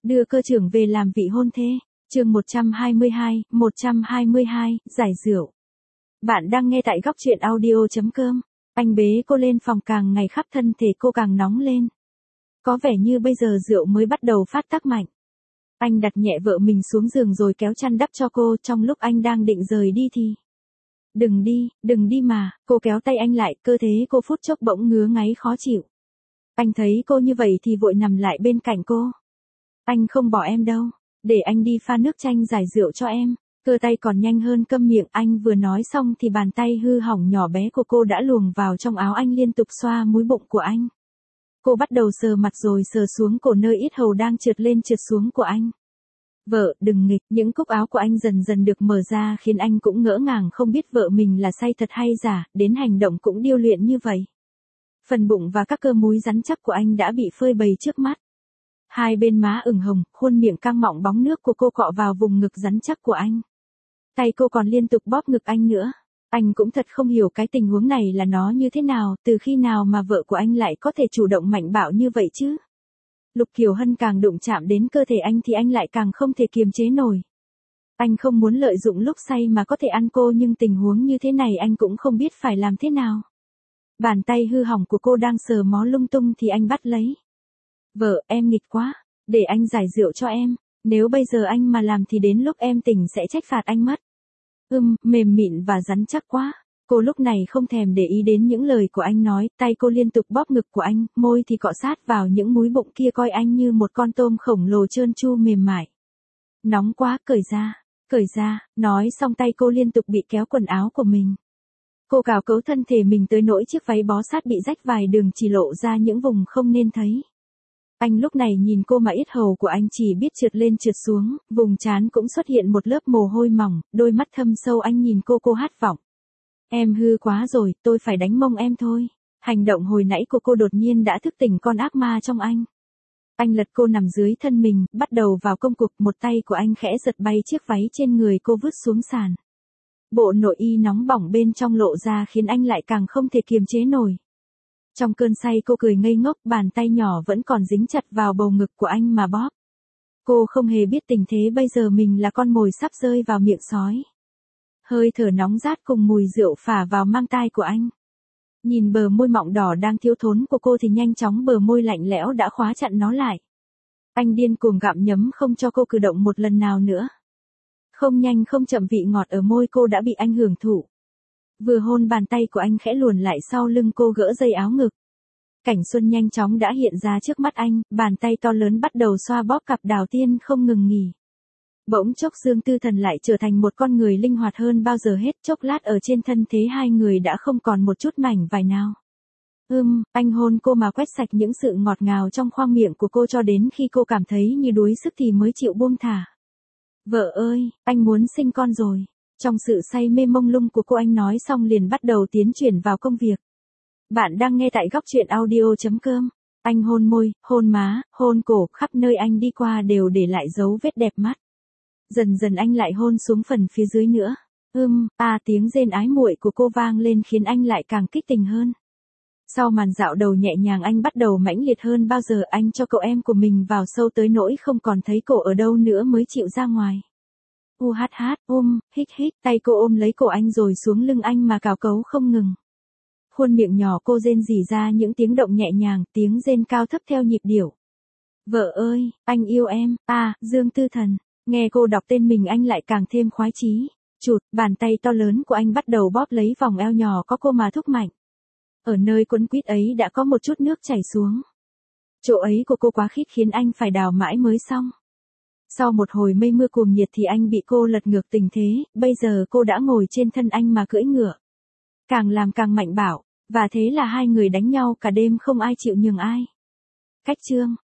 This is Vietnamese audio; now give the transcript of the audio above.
Đưa cơ trưởng về làm vị hôn thê. Chương 122, giải rượu. Bạn đang nghe tại góc truyện audio.com. Anh bế cô lên phòng, càng ngày khắp thân thể cô càng nóng lên. Có vẻ như bây giờ rượu mới bắt đầu phát tác mạnh. Anh đặt nhẹ vợ mình xuống giường rồi kéo chăn đắp cho cô. Trong lúc anh đang định rời đi thì: đừng đi mà. Cô kéo tay anh lại, cơ thể cô phút chốc bỗng ngứa ngáy khó chịu. Anh thấy cô như vậy thì vội nằm lại bên cạnh cô. Anh không bỏ em đâu, để anh đi pha nước chanh giải rượu cho em. Cơ tay còn nhanh hơn câm miệng. Anh vừa nói xong thì bàn tay hư hỏng nhỏ bé của cô đã luồn vào trong áo anh, liên tục xoa múi bụng của anh. Cô bắt đầu sờ mặt rồi sờ xuống cổ nơi yết hầu đang trượt lên trượt xuống của anh. Vợ, đừng nghịch. Những cúc áo của anh dần dần được mở ra khiến anh cũng ngỡ ngàng, không biết vợ mình là say thật hay giả, đến hành động cũng điêu luyện như vậy. Phần bụng và các cơ múi rắn chắc của anh đã bị phơi bày trước mắt. Hai bên má ửng hồng, khuôn miệng căng mọng, bóng nước của cô cọ vào vùng ngực rắn chắc của anh. Tay cô còn liên tục bóp ngực anh nữa. Anh cũng thật không hiểu cái tình huống này là nó như thế nào, từ khi nào mà vợ của anh lại có thể chủ động mạnh bạo như vậy chứ. Lục Kiều Hân càng đụng chạm đến cơ thể anh thì anh lại càng không thể kiềm chế nổi. Anh không muốn lợi dụng lúc say mà có thể ăn cô, nhưng tình huống như thế này anh cũng không biết phải làm thế nào. Bàn tay hư hỏng của cô đang sờ mó lung tung thì anh bắt lấy. Vợ, em nghịch quá, để anh giải rượu cho em. Nếu bây giờ anh mà làm thì đến lúc em tỉnh sẽ trách phạt anh mất. Mềm mịn và rắn chắc quá. Cô lúc này không thèm để ý đến những lời của anh nói, tay cô liên tục bóp ngực của anh, môi thì cọ sát vào những múi bụng kia, coi anh như một con tôm khổng lồ trơn tru mềm mại. Nóng quá, cởi ra. Nói xong tay cô liên tục bị kéo quần áo của mình. Cô cào cấu thân thể mình tới nỗi chiếc váy bó sát bị rách vài đường, chỉ lộ ra những vùng không nên thấy. Anh lúc này nhìn cô mà yết hầu của anh chỉ biết trượt lên trượt xuống, vùng trán cũng xuất hiện một lớp mồ hôi mỏng, đôi mắt thâm sâu anh nhìn cô hát vọng. Em hư quá rồi, tôi phải đánh mông em thôi. Hành động hồi nãy của cô đột nhiên đã thức tỉnh con ác ma trong anh. Anh lật cô nằm dưới thân mình, bắt đầu vào công cuộc, một tay của anh khẽ giật bay chiếc váy trên người cô vứt xuống sàn. Bộ nội y nóng bỏng bên trong lộ ra khiến anh lại càng không thể kiềm chế nổi. Trong cơn say cô cười ngây ngốc, bàn tay nhỏ vẫn còn dính chặt vào bầu ngực của anh mà bóp. Cô không hề biết tình thế bây giờ mình là con mồi sắp rơi vào miệng sói. Hơi thở nóng rát cùng mùi rượu phả vào mang tai của anh. Nhìn bờ môi mọng đỏ đang thiếu thốn của cô thì nhanh chóng bờ môi lạnh lẽo đã khóa chặn nó lại. Anh điên cuồng gặm nhấm không cho cô cử động một lần nào nữa. Không nhanh không chậm, vị ngọt ở môi cô đã bị anh hưởng thụ. Vừa hôn, bàn tay của anh khẽ luồn lại sau lưng cô, gỡ dây áo ngực. Cảnh xuân nhanh chóng đã hiện ra trước mắt anh, bàn tay to lớn bắt đầu xoa bóp cặp đào tiên không ngừng nghỉ. Bỗng chốc Dương Tư Thần lại trở thành một con người linh hoạt hơn bao giờ hết, chốc lát ở trên thân thế hai người đã không còn một chút mảnh vải nào. Anh hôn cô mà quét sạch những sự ngọt ngào trong khoang miệng của cô cho đến khi cô cảm thấy như đuối sức thì mới chịu buông thả. Vợ ơi, anh muốn sinh con rồi. Trong sự say mê mông lung của cô, anh nói xong liền bắt đầu tiến chuyển vào công việc. Bạn đang nghe tại góc truyện audio.com. Anh hôn môi, hôn má, hôn cổ, khắp nơi anh đi qua đều để lại dấu vết đẹp mắt. Dần dần anh lại hôn xuống phần phía dưới nữa. Tiếng rên ái muội của cô vang lên khiến anh lại càng kích tình hơn. Sau màn dạo đầu nhẹ nhàng, anh bắt đầu mãnh liệt hơn bao giờ. Anh cho cậu em của mình vào sâu tới nỗi không còn thấy cổ ở đâu nữa mới chịu ra ngoài. Hít, tay cô ôm lấy cổ anh rồi xuống lưng anh mà cào cấu không ngừng. Khuôn miệng nhỏ cô rên rỉ ra những tiếng động nhẹ nhàng, tiếng rên cao thấp theo nhịp điệu. Vợ ơi, anh yêu em, Dương Tư Thần. Nghe cô đọc tên mình anh lại càng thêm khoái chí. Bàn tay to lớn của anh bắt đầu bóp lấy vòng eo nhỏ có cô mà thúc mạnh. Ở nơi quấn quýt ấy đã có một chút nước chảy xuống. Chỗ ấy của cô quá khít khiến anh phải đào mãi mới xong. Sau một hồi mây mưa cuồng nhiệt thì anh bị cô lật ngược tình thế, bây giờ cô đã ngồi trên thân anh mà cưỡi ngựa. Càng làm càng mạnh bạo, và thế là hai người đánh nhau cả đêm không ai chịu nhường ai. Cách chương